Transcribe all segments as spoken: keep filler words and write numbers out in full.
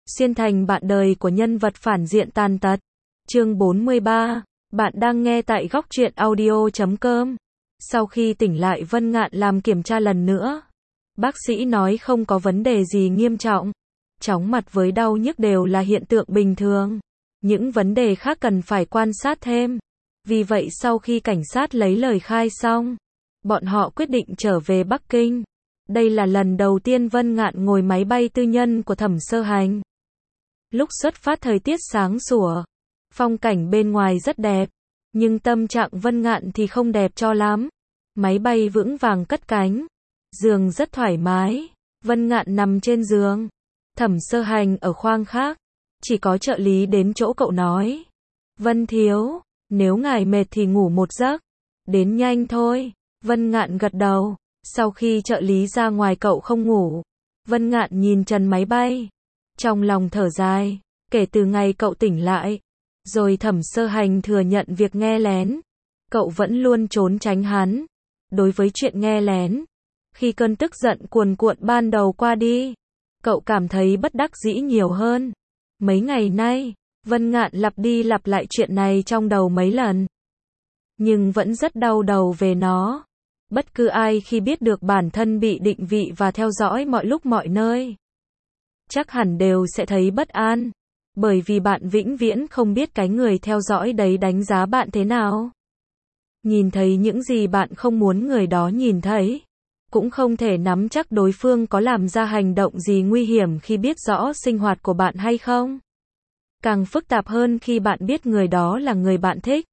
Xuyên thành bạn đời của nhân vật phản diện tàn tật. Chương bốn mươi ba. Bạn đang nghe tại góc truyện audio chấm com. Sau khi tỉnh lại, Vân Ngạn làm kiểm tra lần nữa. Bác sĩ nói không có vấn đề gì nghiêm trọng. Chóng mặt với đau nhức đều là hiện tượng bình thường. Những vấn đề khác cần phải quan sát thêm. Vì vậy sau khi cảnh sát lấy lời khai xong, bọn họ quyết định trở về Bắc Kinh. Đây là lần đầu tiên Vân Ngạn ngồi máy bay tư nhân của Thẩm Sơ Hành. Lúc xuất phát thời tiết sáng sủa, phong cảnh bên ngoài rất đẹp, nhưng tâm trạng Vân Ngạn thì không đẹp cho lắm. Máy bay vững vàng cất cánh, giường rất thoải mái, Vân Ngạn nằm trên giường, Thẩm Sơ Hành ở khoang khác. Chỉ có trợ lý đến chỗ cậu nói: "Vân thiếu, nếu ngài mệt thì ngủ một giấc, đến nhanh thôi." Vân Ngạn gật đầu. Sau khi trợ lý ra ngoài cậu không ngủ. Vân Ngạn nhìn trần máy bay, trong lòng thở dài. Kể từ ngày cậu tỉnh lại, rồi Thẩm Sơ Hành thừa nhận việc nghe lén, cậu vẫn luôn trốn tránh hắn. Đối với chuyện nghe lén, khi cơn tức giận cuồn cuộn ban đầu qua đi, cậu cảm thấy bất đắc dĩ nhiều hơn. Mấy ngày nay, Vân Ngạn lặp đi lặp lại chuyện này trong đầu mấy lần, nhưng vẫn rất đau đầu về nó. Bất cứ ai khi biết được bản thân bị định vị và theo dõi mọi lúc mọi nơi, chắc hẳn đều sẽ thấy bất an, bởi vì bạn vĩnh viễn không biết cái người theo dõi đấy đánh giá bạn thế nào. Nhìn thấy những gì bạn không muốn người đó nhìn thấy, cũng không thể nắm chắc đối phương có làm ra hành động gì nguy hiểm khi biết rõ sinh hoạt của bạn hay không. Càng phức tạp hơn khi bạn biết người đó là người bạn thích.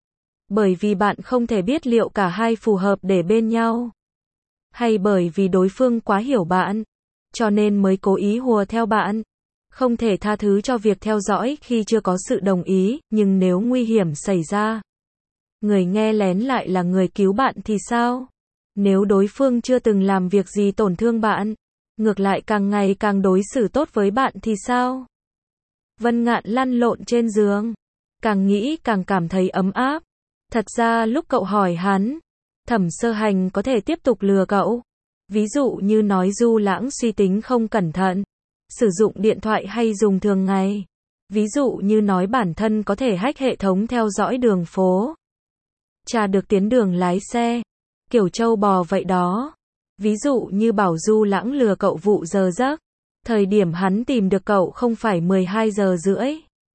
Bởi vì bạn không thể biết liệu cả hai phù hợp để bên nhau, hay bởi vì đối phương quá hiểu bạn, cho nên mới cố ý hùa theo bạn. Không thể tha thứ cho việc theo dõi khi chưa có sự đồng ý, nhưng nếu nguy hiểm xảy ra, người nghe lén lại là người cứu bạn thì sao? Nếu đối phương chưa từng làm việc gì tổn thương bạn, ngược lại càng ngày càng đối xử tốt với bạn thì sao? Vân Ngạn lăn lộn trên giường, càng nghĩ càng cảm thấy ấm áp. Thật ra lúc cậu hỏi hắn, Thẩm Sơ Hành có thể tiếp tục lừa cậu. Ví dụ như nói Du Lãng suy tính không cẩn thận, sử dụng điện thoại hay dùng thường ngày. Ví dụ như nói bản thân có thể hack hệ thống theo dõi đường phố, tra được tiến đường lái xe, kiểu trâu bò vậy đó. Ví dụ như bảo Du Lãng lừa cậu vụ giờ giấc, thời điểm hắn tìm được cậu không phải mười hai giờ rưỡi.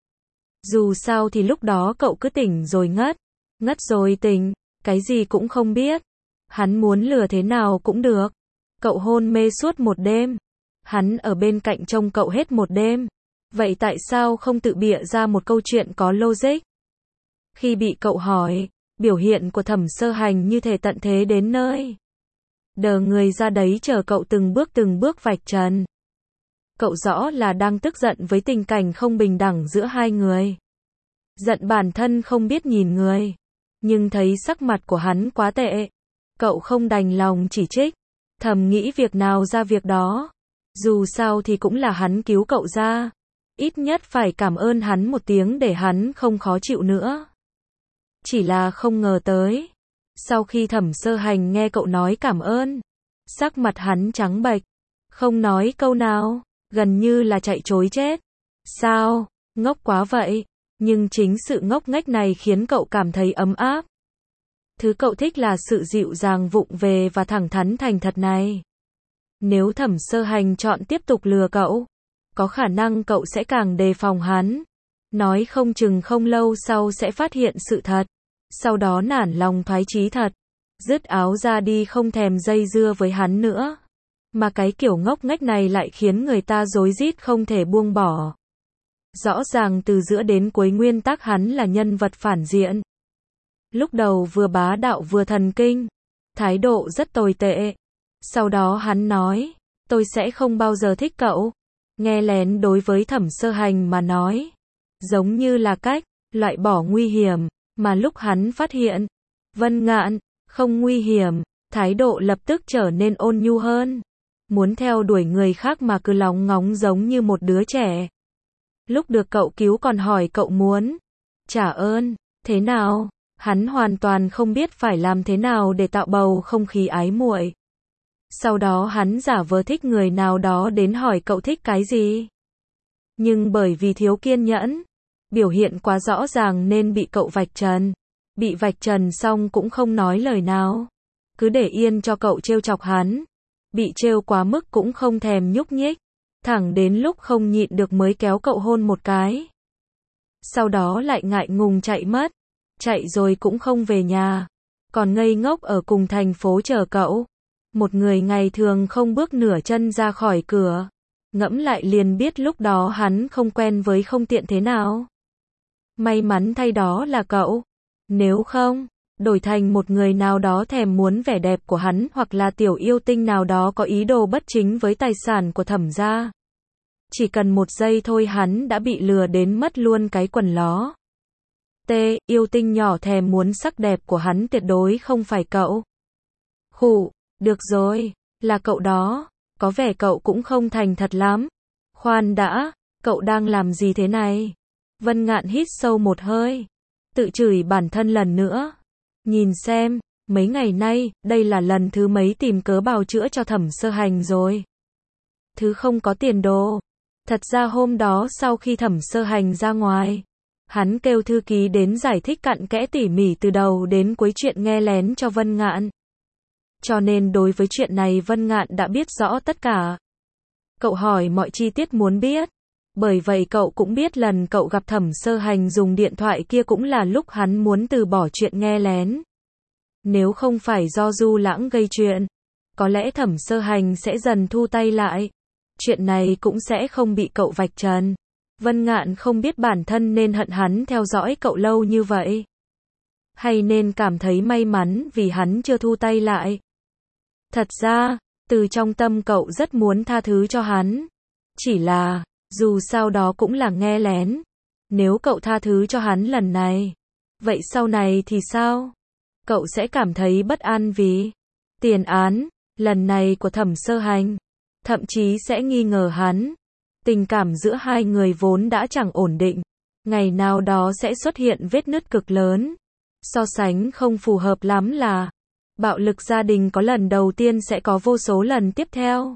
Dù sao thì lúc đó cậu cứ tỉnh rồi ngất, ngất rồi tỉnh, cái gì cũng không biết. Hắn muốn lừa thế nào cũng được. Cậu hôn mê suốt một đêm, hắn ở bên cạnh trông cậu hết một đêm. Vậy tại sao không tự bịa ra một câu chuyện có logic? Khi bị cậu hỏi, biểu hiện của Thẩm Sơ Hành như thể tận thế đến nơi, đờ người ra đấy chờ cậu từng bước từng bước vạch trần. Cậu rõ là đang tức giận với tình cảnh không bình đẳng giữa hai người, giận bản thân không biết nhìn người, nhưng thấy sắc mặt của hắn quá tệ, cậu không đành lòng chỉ trích, thầm nghĩ việc nào ra việc đó. Dù sao thì cũng là hắn cứu cậu ra, ít nhất phải cảm ơn hắn một tiếng để hắn không khó chịu nữa. Chỉ là không ngờ tới, sau khi Thẩm Sơ Hành nghe cậu nói cảm ơn, sắc mặt hắn trắng bệch, không nói câu nào, gần như là chạy trối chết. Sao, ngốc quá vậy? Nhưng chính sự ngốc nghếch này khiến cậu cảm thấy ấm áp. Thứ cậu thích là sự dịu dàng vụng về và thẳng thắn thành thật này. Nếu Thẩm Sơ Hành chọn tiếp tục lừa cậu, có khả năng cậu sẽ càng đề phòng hắn. Nói không chừng không lâu sau sẽ phát hiện sự thật, sau đó nản lòng thoái chí thật, dứt áo ra đi không thèm dây dưa với hắn nữa. Mà cái kiểu ngốc nghếch này lại khiến người ta rối rít không thể buông bỏ. Rõ ràng từ giữa đến cuối nguyên tắc hắn là nhân vật phản diện. Lúc đầu vừa bá đạo vừa thần kinh, thái độ rất tồi tệ. Sau đó hắn nói, tôi sẽ không bao giờ thích cậu. Nghe lén đối với Thẩm Sơ Hành mà nói, giống như là cách loại bỏ nguy hiểm, mà lúc hắn phát hiện Vân Ngạn không nguy hiểm, thái độ lập tức trở nên ôn nhu hơn. Muốn theo đuổi người khác mà cứ lóng ngóng giống như một đứa trẻ. Lúc được cậu cứu còn hỏi cậu muốn trả ơn thế nào, hắn hoàn toàn không biết phải làm thế nào để tạo bầu không khí ái muội. Sau đó hắn giả vờ thích người nào đó đến hỏi cậu thích cái gì. Nhưng bởi vì thiếu kiên nhẫn, biểu hiện quá rõ ràng nên bị cậu vạch trần. Bị vạch trần xong cũng không nói lời nào. Cứ để yên cho cậu trêu chọc hắn. Bị trêu quá mức cũng không thèm nhúc nhích. Thẳng đến lúc không nhịn được mới kéo cậu hôn một cái. Sau đó lại ngại ngùng chạy mất. Chạy rồi cũng không về nhà. Còn ngây ngốc ở cùng thành phố chờ cậu. Một người ngày thường không bước nửa chân ra khỏi cửa. Ngẫm lại liền biết lúc đó hắn không quen với không tiện thế nào. May mắn thay đó là cậu. Nếu không, đổi thành một người nào đó thèm muốn vẻ đẹp của hắn hoặc là tiểu yêu tinh nào đó có ý đồ bất chính với tài sản của Thẩm gia. Chỉ cần một giây thôi hắn đã bị lừa đến mất luôn cái quần ló. T. Yêu tinh nhỏ thèm muốn sắc đẹp của hắn tuyệt đối không phải cậu. Khụ, được rồi, là cậu đó, có vẻ cậu cũng không thành thật lắm. Khoan đã, cậu đang làm gì thế này? Vân Ngạn hít sâu một hơi, tự chửi bản thân lần nữa. Nhìn xem, mấy ngày nay, đây là lần thứ mấy tìm cớ bào chữa cho Thẩm Sơ Hành rồi. Thứ không có tiền đồ. Thật ra hôm đó sau khi Thẩm Sơ Hành ra ngoài, hắn kêu thư ký đến giải thích cặn kẽ tỉ mỉ từ đầu đến cuối chuyện nghe lén cho Vân Ngạn. Cho nên đối với chuyện này Vân Ngạn đã biết rõ tất cả. Cậu hỏi mọi chi tiết muốn biết. Bởi vậy cậu cũng biết lần cậu gặp Thẩm Sơ Hành dùng điện thoại kia cũng là lúc hắn muốn từ bỏ chuyện nghe lén. Nếu không phải do Du Lãng gây chuyện, có lẽ Thẩm Sơ Hành sẽ dần thu tay lại. Chuyện này cũng sẽ không bị cậu vạch trần. Vân Ngạn không biết bản thân nên hận hắn theo dõi cậu lâu như vậy, hay nên cảm thấy may mắn vì hắn chưa thu tay lại. Thật ra, từ trong tâm cậu rất muốn tha thứ cho hắn. Chỉ là, dù sao đó cũng là nghe lén. Nếu cậu tha thứ cho hắn lần này, vậy sau này thì sao? Cậu sẽ cảm thấy bất an vì tiền án, lần này của Thẩm Sơ Hành. Thậm chí sẽ nghi ngờ hắn. Tình cảm giữa hai người vốn đã chẳng ổn định. Ngày nào đó sẽ xuất hiện vết nứt cực lớn. So sánh không phù hợp lắm là bạo lực gia đình có lần đầu tiên sẽ có vô số lần tiếp theo.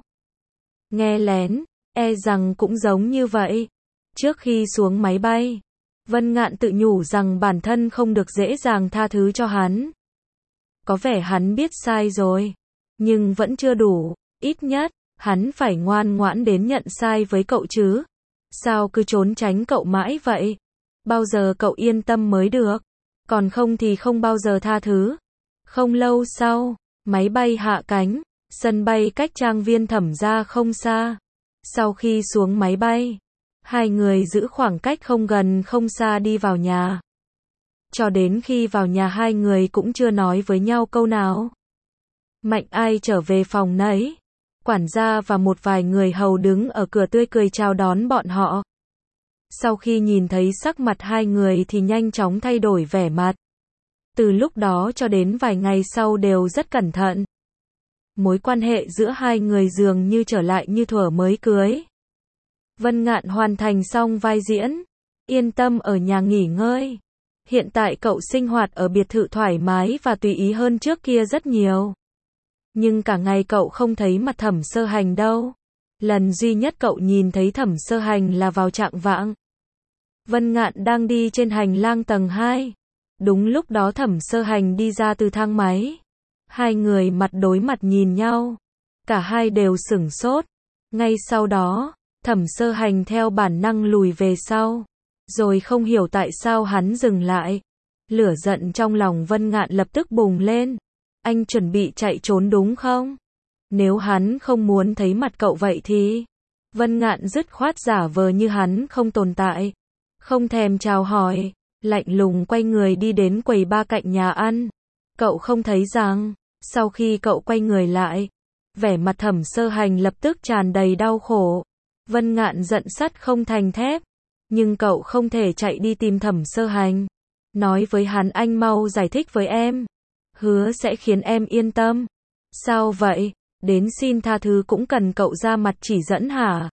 Nghe lén, e rằng cũng giống như vậy. Trước khi xuống máy bay, Vân Ngạn tự nhủ rằng bản thân không được dễ dàng tha thứ cho hắn. Có vẻ hắn biết sai rồi, nhưng vẫn chưa đủ, ít nhất, hắn phải ngoan ngoãn đến nhận sai với cậu chứ. Sao cứ trốn tránh cậu mãi vậy? Bao giờ cậu yên tâm mới được, còn không thì không bao giờ tha thứ. Không lâu sau, máy bay hạ cánh, sân bay cách trang viên Thẩm gia không xa. Sau khi xuống máy bay, hai người giữ khoảng cách không gần không xa đi vào nhà. Cho đến khi vào nhà hai người cũng chưa nói với nhau câu nào. Mạnh ai trở về phòng nấy. Quản gia và một vài người hầu đứng ở cửa tươi cười chào đón bọn họ. Sau khi nhìn thấy sắc mặt hai người thì nhanh chóng thay đổi vẻ mặt. Từ lúc đó cho đến vài ngày sau đều rất cẩn thận. Mối quan hệ giữa hai người dường như trở lại như thuở mới cưới. Vân Ngạn hoàn thành xong vai diễn, yên tâm ở nhà nghỉ ngơi. Hiện tại cậu sinh hoạt ở biệt thự thoải mái và tùy ý hơn trước kia rất nhiều. Nhưng cả ngày cậu không thấy mặt Thẩm Sơ Hành đâu. Lần duy nhất cậu nhìn thấy Thẩm Sơ Hành là vào chạng vạng. Vân Ngạn đang đi trên hành lang tầng hai. Đúng lúc đó Thẩm Sơ Hành đi ra từ thang máy. Hai người mặt đối mặt nhìn nhau. Cả hai đều sửng sốt. Ngay sau đó, Thẩm Sơ Hành theo bản năng lùi về sau. Rồi không hiểu tại sao hắn dừng lại. Lửa giận trong lòng Vân Ngạn lập tức bùng lên. Anh chuẩn bị chạy trốn đúng không? Nếu hắn không muốn thấy mặt cậu vậy thì... Vân Ngạn dứt khoát giả vờ như hắn không tồn tại. Không thèm chào hỏi, lạnh lùng quay người đi đến quầy ba cạnh nhà ăn. Cậu không thấy rằng, sau khi cậu quay người lại, vẻ mặt Thẩm Sơ Hành lập tức tràn đầy đau khổ. Vân Ngạn giận sắt không thành thép. Nhưng cậu không thể chạy đi tìm Thẩm Sơ Hành. Nói với hắn anh mau giải thích với em. Hứa sẽ khiến em yên tâm. Sao vậy? Đến xin tha thứ cũng cần cậu ra mặt chỉ dẫn hả?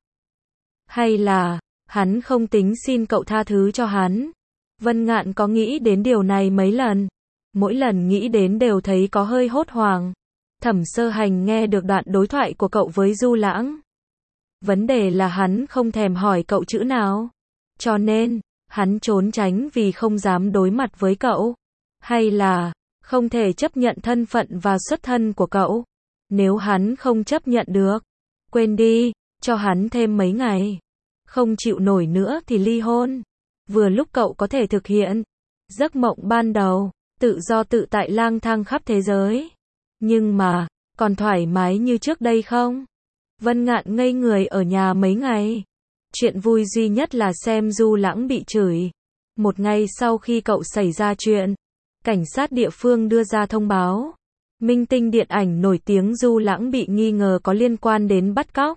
Hay là, hắn không tính xin cậu tha thứ cho hắn? Vân Ngạn có nghĩ đến điều này mấy lần. Mỗi lần nghĩ đến đều thấy có hơi hốt hoảng. Thẩm Sơ Hành nghe được đoạn đối thoại của cậu với Du Lãng. Vấn đề là hắn không thèm hỏi cậu chữ nào. Cho nên, hắn trốn tránh vì không dám đối mặt với cậu. Hay là, không thể chấp nhận thân phận và xuất thân của cậu. Nếu hắn không chấp nhận được, quên đi, cho hắn thêm mấy ngày. Không chịu nổi nữa thì ly hôn. Vừa lúc cậu có thể thực hiện giấc mộng ban đầu, tự do tự tại lang thang khắp thế giới. Nhưng mà, còn thoải mái như trước đây không? Vân Ngạn ngây người ở nhà mấy ngày. Chuyện vui duy nhất là xem Du Lãng bị chửi. Một ngày sau khi cậu xảy ra chuyện, cảnh sát địa phương đưa ra thông báo. Minh tinh điện ảnh nổi tiếng Du Lãng bị nghi ngờ có liên quan đến bắt cóc,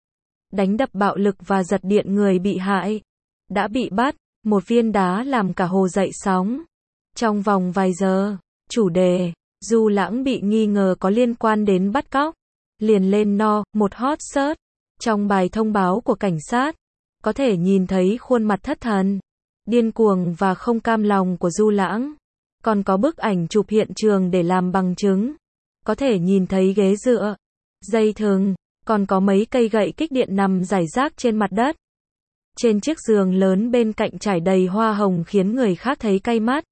đánh đập bạo lực và giật điện người bị hại. Đã bị bắt, một viên đá làm cả hồ dậy sóng. Trong vòng vài giờ, chủ đề, Du Lãng bị nghi ngờ có liên quan đến bắt cóc, liền lên no, một hot search. Trong bài thông báo của cảnh sát, có thể nhìn thấy khuôn mặt thất thần, điên cuồng và không cam lòng của Du Lãng. Còn có bức ảnh chụp hiện trường để làm bằng chứng. Có thể nhìn thấy ghế dựa, dây thừng, còn có mấy cây gậy kích điện nằm rải rác trên mặt đất. Trên chiếc giường lớn bên cạnh trải đầy hoa hồng khiến người khác thấy cay mắt.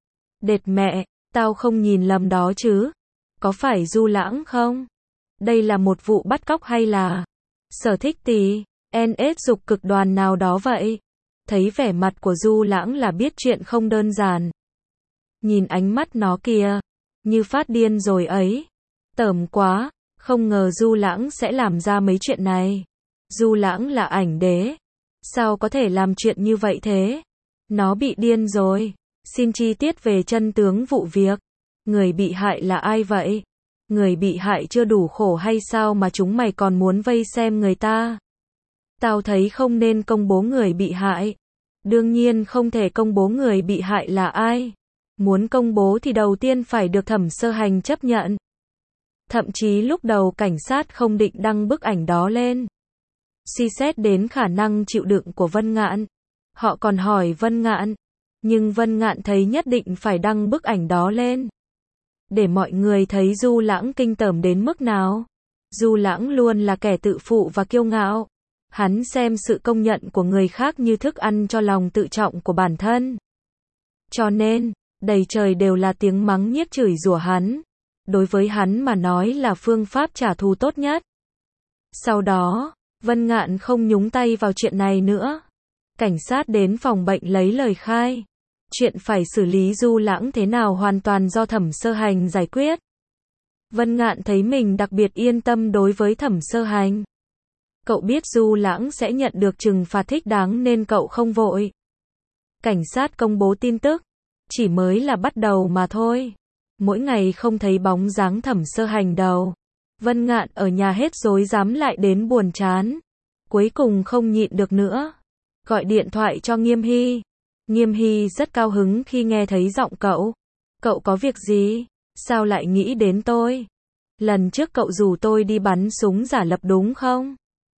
Đệt mẹ, tao không nhìn lầm đó chứ? Có phải Du Lãng không? Đây là một vụ bắt cóc hay là sở thích tí, en ét dục cực đoan nào đó vậy? Thấy vẻ mặt của Du Lãng là biết chuyện không đơn giản. Nhìn ánh mắt nó kìa, như phát điên rồi ấy. Tởm quá, không ngờ Du Lãng sẽ làm ra mấy chuyện này. Du Lãng là ảnh đế, sao có thể làm chuyện như vậy thế? Nó bị điên rồi. Xin chi tiết về chân tướng vụ việc. Người bị hại là ai vậy? Người bị hại chưa đủ khổ hay sao mà chúng mày còn muốn vây xem người ta? Tao thấy không nên công bố người bị hại. Đương nhiên không thể công bố người bị hại là ai. Muốn công bố thì đầu tiên phải được thẩm sơ hành chấp nhận. Thậm chí lúc đầu cảnh sát không định đăng bức ảnh đó lên. Suy xét đến khả năng chịu đựng của Vân Ngạn. Họ còn hỏi Vân Ngạn. Nhưng Vân Ngạn thấy nhất định phải đăng bức ảnh đó lên. Để mọi người thấy Du Lãng kinh tởm đến mức nào. Du Lãng luôn là kẻ tự phụ và kiêu ngạo. Hắn xem sự công nhận của người khác như thức ăn cho lòng tự trọng của bản thân. Cho nên, đầy trời đều là tiếng mắng nhiếc chửi rủa hắn. Đối với hắn mà nói là phương pháp trả thù tốt nhất. Sau đó, Vân Ngạn không nhúng tay vào chuyện này nữa. Cảnh sát đến phòng bệnh lấy lời khai. Chuyện phải xử lý Du Lãng thế nào hoàn toàn do thẩm sơ hành giải quyết. Vân Ngạn thấy mình đặc biệt yên tâm đối với thẩm sơ hành. Cậu biết Du Lãng sẽ nhận được trừng phạt thích đáng nên cậu không vội. Cảnh sát công bố tin tức. Chỉ mới là bắt đầu mà thôi. Mỗi ngày không thấy bóng dáng thẩm sơ hành đâu. Vân Ngạn ở nhà hết rối rắm lại đến buồn chán. Cuối cùng không nhịn được nữa. Gọi điện thoại cho Nghiêm Hy. Nghiêm Hy rất cao hứng khi nghe thấy giọng cậu. Cậu có việc gì? Sao lại nghĩ đến tôi? Lần trước cậu rủ tôi đi bắn súng giả lập đúng không?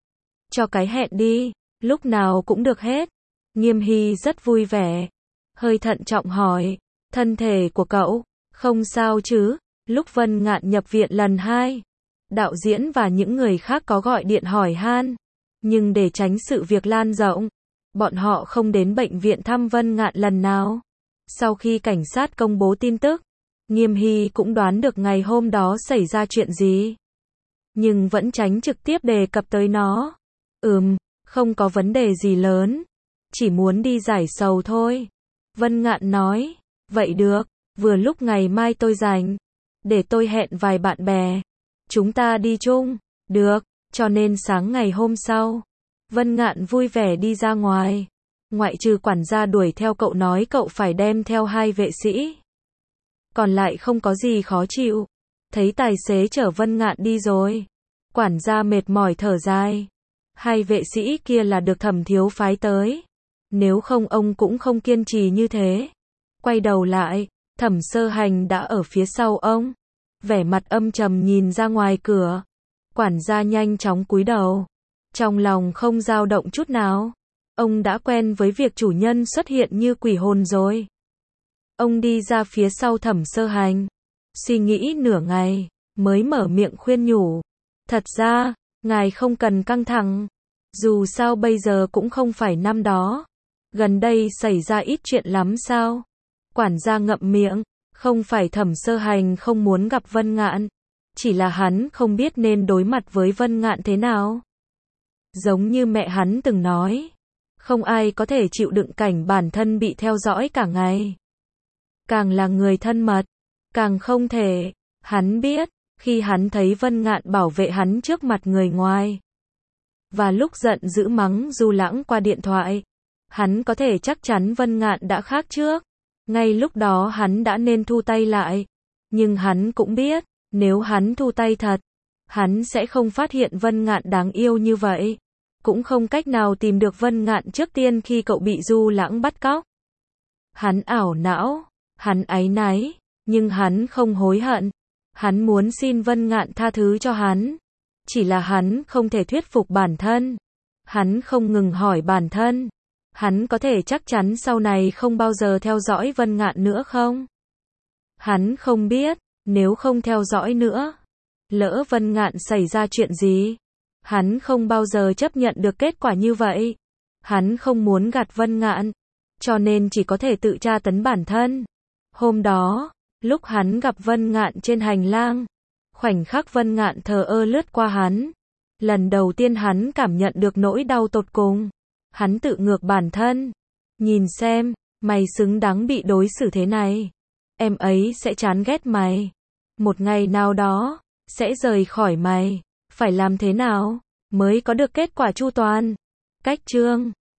Cho cái hẹn đi, lúc nào cũng được hết. Nghiêm Hy rất vui vẻ. Hơi thận trọng hỏi, thân thể của cậu, không sao chứ? Lúc Vân Ngạn nhập viện lần hai, đạo diễn và những người khác có gọi điện hỏi han. Nhưng để tránh sự việc lan rộng, bọn họ không đến bệnh viện thăm Vân Ngạn lần nào. Sau khi cảnh sát công bố tin tức, Nghiêm Hy cũng đoán được ngày hôm đó xảy ra chuyện gì. Nhưng vẫn tránh trực tiếp đề cập tới nó. Ừm, không có vấn đề gì lớn. Chỉ muốn đi giải sầu thôi. Vân Ngạn nói, vậy được, vừa lúc ngày mai tôi rảnh. Để tôi hẹn vài bạn bè. Chúng ta đi chung. Được, cho nên sáng ngày hôm sau, Vân Ngạn vui vẻ đi ra ngoài. Ngoại trừ quản gia đuổi theo cậu nói cậu phải đem theo hai vệ sĩ. Còn lại không có gì khó chịu. Thấy tài xế chở Vân Ngạn đi rồi. Quản gia mệt mỏi thở dài. Hai vệ sĩ kia là được Thẩm thiếu phái tới. Nếu không ông cũng không kiên trì như thế. Quay đầu lại, Thẩm sơ hành đã ở phía sau ông. Vẻ mặt âm trầm nhìn ra ngoài cửa. Quản gia nhanh chóng cúi đầu. Trong lòng không dao động chút nào. Ông đã quen với việc chủ nhân xuất hiện như quỷ hồn rồi. Ông đi ra phía sau Thẩm sơ hành. Suy nghĩ nửa ngày, mới mở miệng khuyên nhủ. Thật ra, ngài không cần căng thẳng. Dù sao bây giờ cũng không phải năm đó. Gần đây xảy ra ít chuyện lắm sao? Quản gia ngậm miệng, không phải Thẩm Sơ Hành không muốn gặp Vân Ngạn, chỉ là hắn không biết nên đối mặt với Vân Ngạn thế nào. Giống như mẹ hắn từng nói, không ai có thể chịu đựng cảnh bản thân bị theo dõi cả ngày. Càng là người thân mật, càng không thể. Hắn biết, khi hắn thấy Vân Ngạn bảo vệ hắn trước mặt người ngoài, và lúc giận dữ mắng Du Lãng qua điện thoại, hắn có thể chắc chắn Vân Ngạn đã khác trước. Ngay lúc đó hắn đã nên thu tay lại. Nhưng hắn cũng biết, nếu hắn thu tay thật, hắn sẽ không phát hiện Vân Ngạn đáng yêu như vậy. Cũng không cách nào tìm được Vân Ngạn trước tiên khi cậu bị Du Lãng bắt cóc. Hắn ảo não, hắn áy náy, nhưng hắn không hối hận. Hắn muốn xin Vân Ngạn tha thứ cho hắn. Chỉ là hắn không thể thuyết phục bản thân. Hắn không ngừng hỏi bản thân, hắn có thể chắc chắn sau này không bao giờ theo dõi Vân Ngạn nữa không? Hắn không biết, nếu không theo dõi nữa, lỡ Vân Ngạn xảy ra chuyện gì, hắn không bao giờ chấp nhận được kết quả như vậy. Hắn không muốn gạt Vân Ngạn, cho nên chỉ có thể tự tra tấn bản thân. Hôm đó, lúc hắn gặp Vân Ngạn trên hành lang, khoảnh khắc Vân Ngạn thờ ơ lướt qua hắn, lần đầu tiên hắn cảm nhận được nỗi đau tột cùng. Hắn tự ngược bản thân, nhìn xem, mày xứng đáng bị đối xử thế này. Em ấy sẽ chán ghét mày. Một ngày nào đó, sẽ rời khỏi mày. Phải làm thế nào mới có được kết quả chu toàn? Cách chương